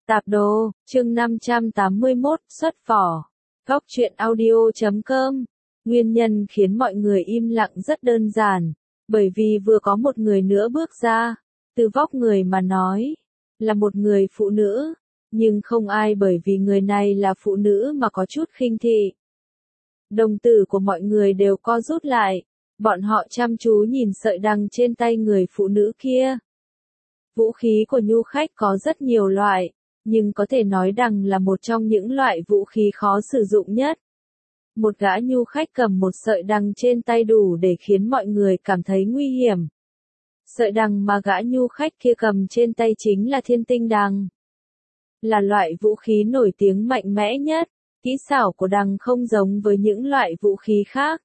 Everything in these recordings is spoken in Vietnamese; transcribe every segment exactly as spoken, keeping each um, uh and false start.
Tạp đồ, chương năm trăm tám mươi mốt, xuất vỏ. Góc truyện audio chấm com. Nguyên nhân khiến mọi người im lặng rất đơn giản, bởi vì vừa có một người nữa bước ra, từ vóc người mà nói, là một người phụ nữ, nhưng không ai bởi vì người này là phụ nữ mà có chút khinh thị. Đồng tử của mọi người đều co rút lại, bọn họ chăm chú nhìn sợi đằng trên tay người phụ nữ kia. Vũ khí của nhu khách có rất nhiều loại, nhưng có thể nói đằng là một trong những loại vũ khí khó sử dụng nhất. Một gã nhu khách cầm một sợi đằng trên tay đủ để khiến mọi người cảm thấy nguy hiểm. Sợi đằng mà gã nhu khách kia cầm trên tay chính là thiên tinh đằng. Là loại vũ khí nổi tiếng mạnh mẽ nhất, kỹ xảo của đằng không giống với những loại vũ khí khác.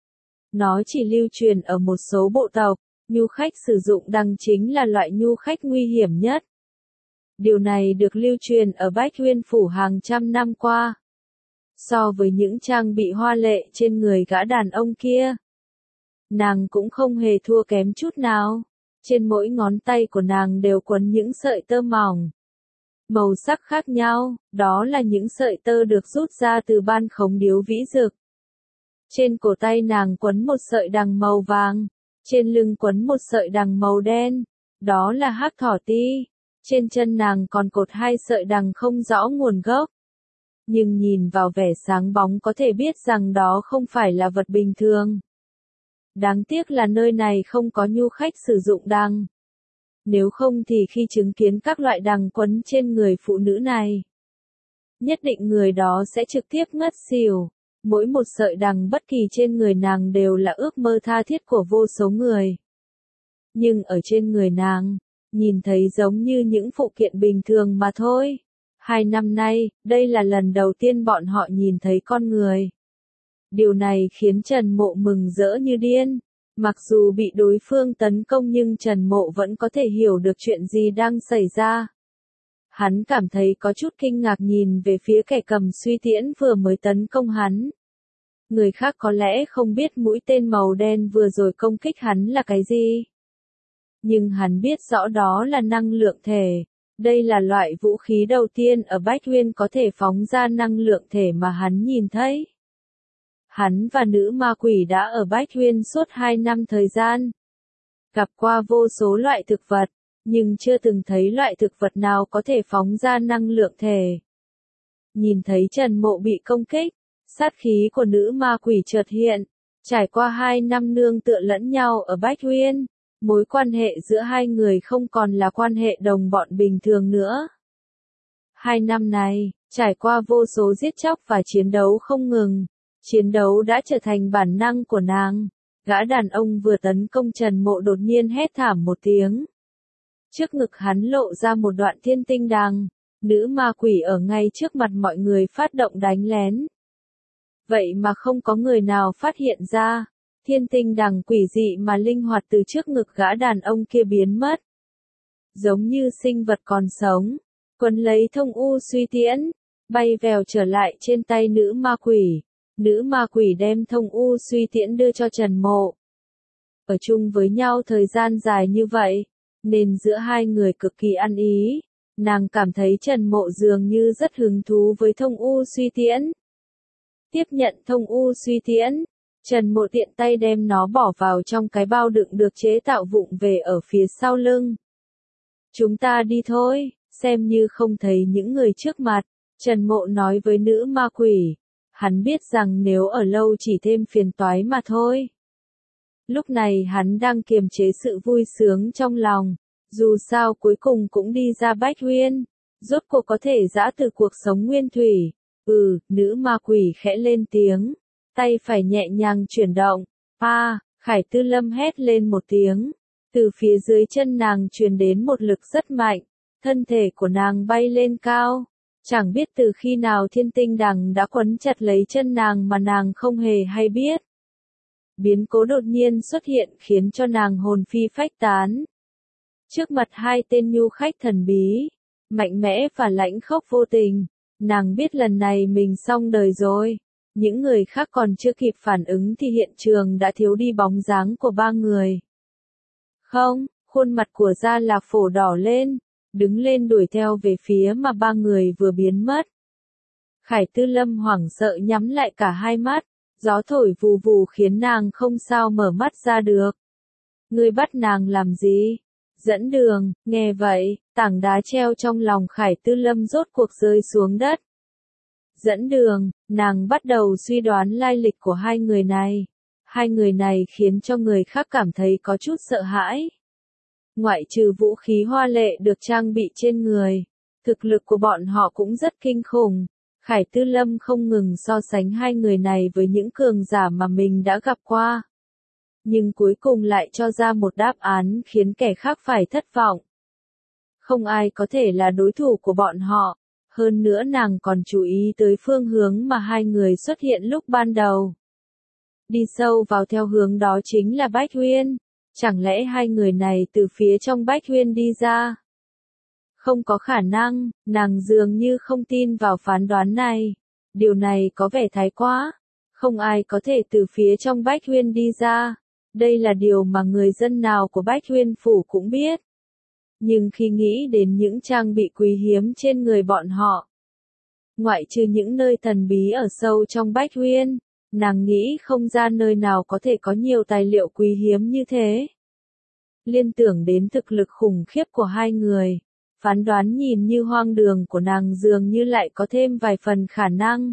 Nó chỉ lưu truyền ở một số bộ tộc, nhu khách sử dụng đằng chính là loại nhu khách nguy hiểm nhất. Điều này được lưu truyền ở Bách Huyên Phủ hàng trăm năm qua. So với những trang bị hoa lệ trên người gã đàn ông kia, nàng cũng không hề thua kém chút nào. Trên mỗi ngón tay của nàng đều quấn những sợi tơ mỏng, màu sắc khác nhau, đó là những sợi tơ được rút ra từ ban khống điếu vĩ dực. Trên cổ tay nàng quấn một sợi đằng màu vàng, trên lưng quấn một sợi đằng màu đen, đó là hắc thỏ ti. Trên chân nàng còn cột hai sợi đằng không rõ nguồn gốc. Nhưng nhìn vào vẻ sáng bóng có thể biết rằng đó không phải là vật bình thường. Đáng tiếc là nơi này không có nhu khách sử dụng đằng. Nếu không thì khi chứng kiến các loại đằng quấn trên người phụ nữ này, nhất định người đó sẽ trực tiếp ngất xỉu. Mỗi một sợi đằng bất kỳ trên người nàng đều là ước mơ tha thiết của vô số người. Nhưng ở trên người nàng, nhìn thấy giống như những phụ kiện bình thường mà thôi. Hai năm nay, đây là lần đầu tiên bọn họ nhìn thấy con người. Điều này khiến Trần Mộ mừng rỡ như điên. Mặc dù bị đối phương tấn công nhưng Trần Mộ vẫn có thể hiểu được chuyện gì đang xảy ra. Hắn cảm thấy có chút kinh ngạc nhìn về phía kẻ cầm suy tiễn vừa mới tấn công hắn. Người khác có lẽ không biết mũi tên màu đen vừa rồi công kích hắn là cái gì. Nhưng hắn biết rõ đó là năng lượng thể. Đây là loại vũ khí đầu tiên ở Bách Huyên có thể phóng ra năng lượng thể mà hắn nhìn thấy. Hắn và nữ ma quỷ đã ở Bách Huyên suốt hai năm thời gian. Gặp qua vô số loại thực vật, nhưng chưa từng thấy loại thực vật nào có thể phóng ra năng lượng thể. Nhìn thấy Trần Mộ bị công kích, sát khí của nữ ma quỷ chợt hiện. Trải qua hai năm nương tựa lẫn nhau ở Bách Huyên, mối quan hệ giữa hai người không còn là quan hệ đồng bọn bình thường nữa. Hai năm này, trải qua vô số giết chóc và chiến đấu không ngừng, chiến đấu đã trở thành bản năng của nàng. Gã đàn ông vừa tấn công Trần Mộ đột nhiên hét thảm một tiếng. Trước ngực hắn lộ ra một đoạn thiên tinh đằng, nữ ma quỷ ở ngay trước mặt mọi người phát động đánh lén. Vậy mà không có người nào phát hiện ra. Thiên tinh đằng quỷ dị mà linh hoạt từ trước ngực gã đàn ông kia biến mất. Giống như sinh vật còn sống, quấn lấy thông u suy tiễn, bay vèo trở lại trên tay nữ ma quỷ. Nữ ma quỷ đem thông u suy tiễn đưa cho Trần Mộ. Ở chung với nhau thời gian dài như vậy, nên giữa hai người cực kỳ ăn ý. Nàng cảm thấy Trần Mộ dường như rất hứng thú với thông u suy tiễn. Tiếp nhận thông u suy tiễn, Trần Mộ tiện tay đem nó bỏ vào trong cái bao đựng được chế tạo vụng về ở phía sau lưng. Chúng ta đi thôi, xem như không thấy những người trước mặt, Trần Mộ nói với nữ ma quỷ. Hắn biết rằng nếu ở lâu chỉ thêm phiền toái mà thôi. Lúc này hắn đang kiềm chế sự vui sướng trong lòng. Dù sao cuối cùng cũng đi ra Bách Huyên. Rốt cuộc có thể giã từ cuộc sống nguyên thủy. Ừ, nữ ma quỷ khẽ lên tiếng. Tay phải nhẹ nhàng chuyển động. A, Khải Tư Lâm hét lên một tiếng. Từ phía dưới chân nàng truyền đến một lực rất mạnh. Thân thể của nàng bay lên cao. Chẳng biết từ khi nào thiên tinh đằng đã quấn chặt lấy chân nàng mà nàng không hề hay biết. Biến cố đột nhiên xuất hiện khiến cho nàng hồn phi phách tán. Trước mặt hai tên nhu khách thần bí, mạnh mẽ và lãnh khốc vô tình, nàng biết lần này mình xong đời rồi. Những người khác còn chưa kịp phản ứng thì hiện trường đã thiếu đi bóng dáng của ba người. Không, khuôn mặt của Gia Lạc Phổ đỏ lên. đứng lên đuổi theo về phía mà ba người vừa biến mất. Khải Tư Lâm hoảng sợ nhắm lại cả hai mắt, gió thổi vù vù khiến nàng không sao mở mắt ra được. Ngươi bắt nàng làm gì? Dẫn đường, nghe vậy, tảng đá treo trong lòng Khải Tư Lâm rốt cuộc rơi xuống đất. Dẫn đường, nàng bắt đầu suy đoán lai lịch của hai người này. Hai người này khiến cho người khác cảm thấy có chút sợ hãi. Ngoại trừ vũ khí hoa lệ được trang bị trên người, thực lực của bọn họ cũng rất kinh khủng. Khải Tư Lâm không ngừng so sánh hai người này với những cường giả mà mình đã gặp qua. Nhưng cuối cùng lại cho ra một đáp án khiến kẻ khác phải thất vọng. Không ai có thể là đối thủ của bọn họ. Hơn nữa nàng còn chú ý tới phương hướng mà hai người xuất hiện lúc ban đầu. Đi sâu vào theo hướng đó chính là Bách Huyên. Chẳng lẽ hai người này từ phía trong Bách Huyên đi ra? Không có khả năng, nàng dường như không tin vào phán đoán này. Điều này có vẻ thái quá. Không ai có thể từ phía trong Bách Huyên đi ra. Đây là điều mà người dân nào của Bách Huyên Phủ cũng biết. Nhưng khi nghĩ đến những trang bị quý hiếm trên người bọn họ, ngoại trừ những nơi thần bí ở sâu trong Bách Huyên, nàng nghĩ không ra nơi nào có thể có nhiều tài liệu quý hiếm như thế. Liên tưởng đến thực lực khủng khiếp của hai người, phán đoán nhìn như hoang đường của nàng dường như lại có thêm vài phần khả năng.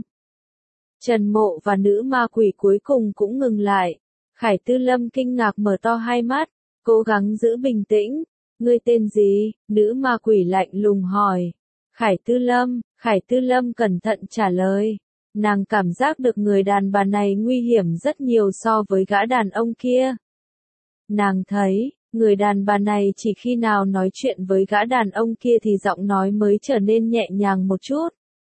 Trần Mộ và nữ ma quỷ cuối cùng cũng ngừng lại. Khải Tư Lâm kinh ngạc mở to hai mắt, cố gắng giữ bình tĩnh. Ngươi tên gì? Nữ ma quỷ lạnh lùng hỏi. Khải Tư Lâm, Khải Tư Lâm cẩn thận trả lời. Nàng cảm giác được người đàn bà này nguy hiểm rất nhiều so với gã đàn ông kia. Nàng thấy, người đàn bà này chỉ khi nào nói chuyện với gã đàn ông kia thì giọng nói mới trở nên nhẹ nhàng một chút.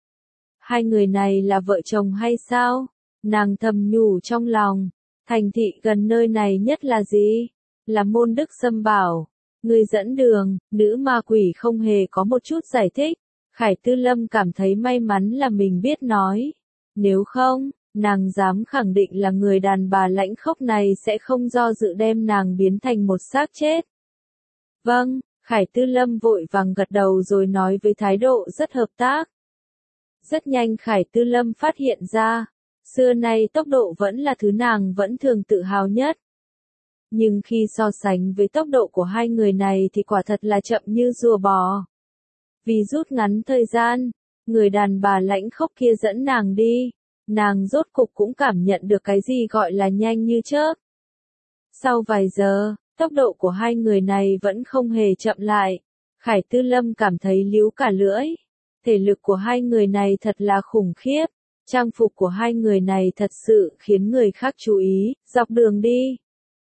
Hai người này là vợ chồng hay sao? Nàng thầm nhủ trong lòng. Thành thị gần nơi này nhất là gì? Là Môn Đức Sâm Bảo. Người dẫn đường, nữ ma quỷ không hề có một chút giải thích. Khải Tư Lâm cảm thấy may mắn là mình biết nói. Nếu không, nàng dám khẳng định là người đàn bà lãnh khốc này sẽ không do dự đem nàng biến thành một xác chết. Vâng, Khải Tư Lâm vội vàng gật đầu rồi nói với thái độ rất hợp tác. Rất nhanh Khải Tư Lâm phát hiện ra, xưa nay tốc độ vẫn là thứ nàng vẫn thường tự hào nhất. Nhưng khi so sánh với tốc độ của hai người này thì quả thật là chậm như rùa bò. Vì rút ngắn thời gian, người đàn bà lãnh khốc kia dẫn nàng đi, nàng rốt cục cũng cảm nhận được cái gì gọi là nhanh như chớp. Sau vài giờ, tốc độ của hai người này vẫn không hề chậm lại. Khải Tư Lâm cảm thấy líu cả lưỡi. Thể lực của hai người này thật là khủng khiếp. Trang phục của hai người này thật sự khiến người khác chú ý. Dọc đường đi,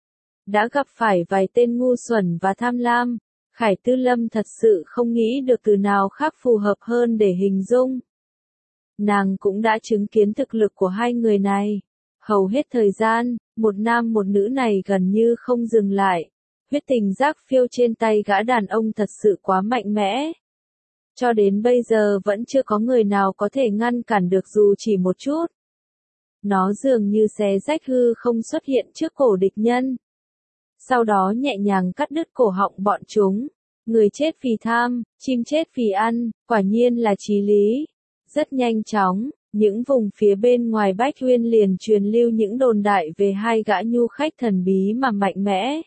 đã gặp phải vài tên ngu xuẩn và tham lam. Khải Tư Lâm thật sự không nghĩ được từ nào khác phù hợp hơn để hình dung. Nàng cũng đã chứng kiến thực lực của hai người này. Hầu hết thời gian, một nam một nữ này gần như không dừng lại. Huyết tình giác phiêu trên tay gã đàn ông thật sự quá mạnh mẽ. Cho đến bây giờ vẫn chưa có người nào có thể ngăn cản được dù chỉ một chút. Nó dường như xé rách hư không xuất hiện trước cổ địch nhân. Sau đó nhẹ nhàng cắt đứt cổ họng bọn chúng. Người chết vì tham, chim chết vì ăn, quả nhiên là chí lý. Rất nhanh chóng, những vùng phía bên ngoài Bách Huyên liền truyền lưu những đồn đại về hai gã nhu khách thần bí mà mạnh mẽ.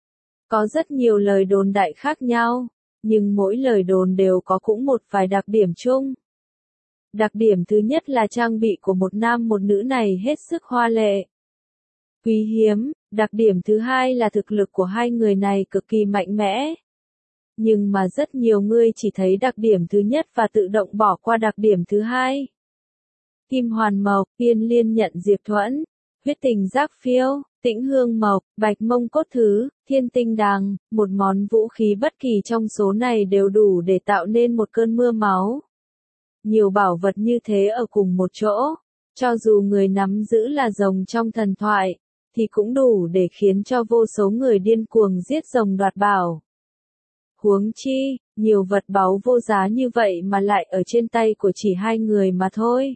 Có rất nhiều lời đồn đại khác nhau, nhưng mỗi lời đồn đều có cũng một vài đặc điểm chung. Đặc điểm thứ nhất là trang bị của một nam một nữ này hết sức hoa lệ, quý hiếm. Đặc điểm thứ hai là thực lực của hai người này cực kỳ mạnh mẽ. Nhưng mà rất nhiều người chỉ thấy đặc điểm thứ nhất và tự động bỏ qua đặc điểm thứ hai. Kim Hoàn Mộc, Tiên Liên Nhận Diệp Thuẫn, Huyết Tình Giác Phiêu, Tĩnh Hương Mộc, Bạch Mông Cốt Thứ, Thiên Tinh Đằng, một món vũ khí bất kỳ trong số này đều đủ để tạo nên một cơn mưa máu. Nhiều bảo vật như thế ở cùng một chỗ, cho dù người nắm giữ là rồng trong thần thoại, thì cũng đủ để khiến cho vô số người điên cuồng giết rồng đoạt bảo. Huống chi, nhiều vật báu vô giá như vậy mà lại ở trên tay của chỉ hai người mà thôi.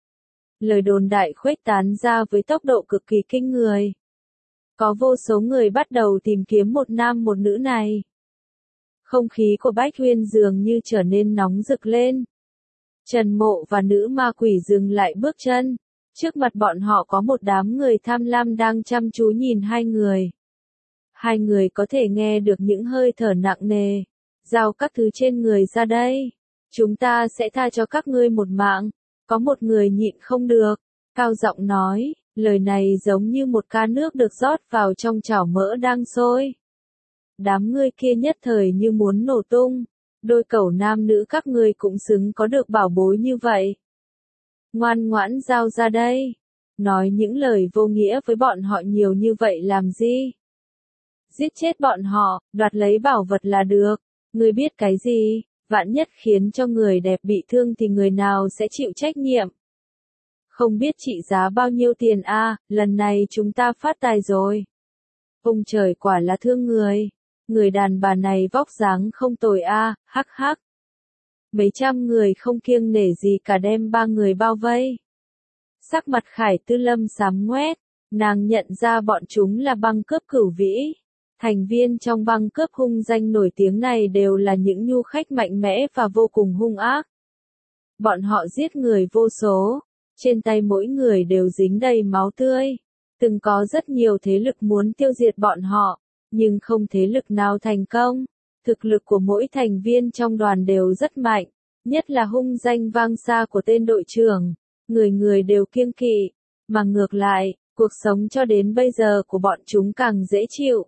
Lời đồn đại khuếch tán ra với tốc độ cực kỳ kinh người. Có vô số người bắt đầu tìm kiếm một nam một nữ này. Không khí của Bách Huyên dường như trở nên nóng rực lên. Trần Mộ và nữ ma quỷ dừng lại bước chân. Trước mặt bọn họ có một đám người tham lam đang chăm chú nhìn hai người. Hai người có thể nghe được những hơi thở nặng nề. Giao các thứ trên người ra đây. Chúng ta sẽ tha cho các ngươi một mạng. Có một người nhịn không được. Cao giọng nói, lời này giống như một ca nước được rót vào trong chảo mỡ đang sôi. Đám ngươi kia nhất thời như muốn nổ tung. Đôi cẩu nam nữ các ngươi cũng xứng có được bảo bối như vậy. Ngoan ngoãn giao ra đây. Nói những lời vô nghĩa với bọn họ nhiều như vậy làm gì? Giết chết bọn họ, đoạt lấy bảo vật là được. Ngươi biết cái gì? Vạn nhất khiến cho người đẹp bị thương thì người nào sẽ chịu trách nhiệm? Không biết trị giá bao nhiêu tiền a, à, lần này chúng ta phát tài rồi. Ông trời quả là thương người. Người đàn bà này vóc dáng không tồi a, à, hắc hắc. Mấy trăm người không kiêng nể gì cả đem ba người bao vây. Sắc mặt Khải Tư Lâm xám ngoét, nàng nhận ra bọn chúng là băng cướp Cửu Vĩ. Thành viên trong băng cướp hung danh nổi tiếng này đều là những nhu khách mạnh mẽ và vô cùng hung ác. Bọn họ giết người vô số, trên tay mỗi người đều dính đầy máu tươi. Từng có rất nhiều thế lực muốn tiêu diệt bọn họ, nhưng không thế lực nào thành công. Thực lực của mỗi thành viên trong đoàn đều rất mạnh, nhất là hung danh vang xa của tên đội trưởng. Người người đều kiêng kỵ, mà ngược lại, cuộc sống cho đến bây giờ của bọn chúng càng dễ chịu.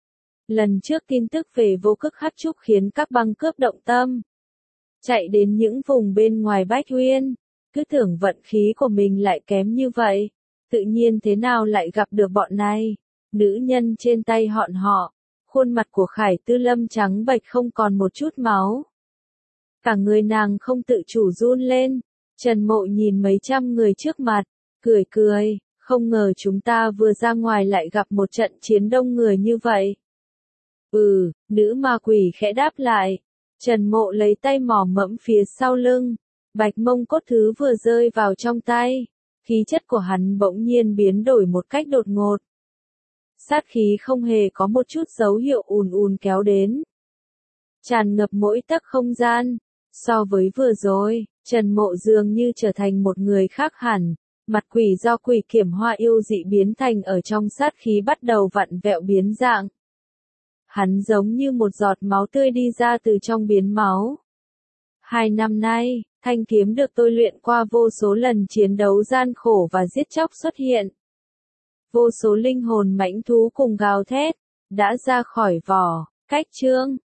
Lần trước tin tức về Vô Cực Hắc Trúc khiến các băng cướp động tâm. Chạy đến những vùng bên ngoài Bách Huyên, cứ tưởng vận khí của mình lại kém như vậy. Tự nhiên thế nào lại gặp được bọn này, nữ nhân trên tay họn họ. Khuôn mặt của Khải Tư Lâm trắng bệch không còn một chút máu. Cả người nàng không tự chủ run lên. Trần Mộ nhìn mấy trăm người trước mặt, cười cười, không ngờ chúng ta vừa ra ngoài lại gặp một trận chiến đông người như vậy. Ừ, nữ ma quỷ khẽ đáp lại. Trần Mộ lấy tay mò mẫm phía sau lưng, bạch mông cốt thứ vừa rơi vào trong tay. Khí chất của hắn bỗng nhiên biến đổi một cách đột ngột. Sát khí không hề có một chút dấu hiệu ùn ùn kéo đến. Tràn ngập mỗi tấc không gian. So với vừa rồi, Trần Mộ dường như trở thành một người khác hẳn. Mặt quỷ do quỷ kiểm hoa yêu dị biến thành ở trong sát khí bắt đầu vặn vẹo biến dạng. Hắn giống như một giọt máu tươi đi ra từ trong biến máu. Hai năm nay, thanh kiếm được tôi luyện qua vô số lần chiến đấu gian khổ và giết chóc xuất hiện. Vô số linh hồn mãnh thú cùng gào thét, đã ra khỏi vỏ, cách chương.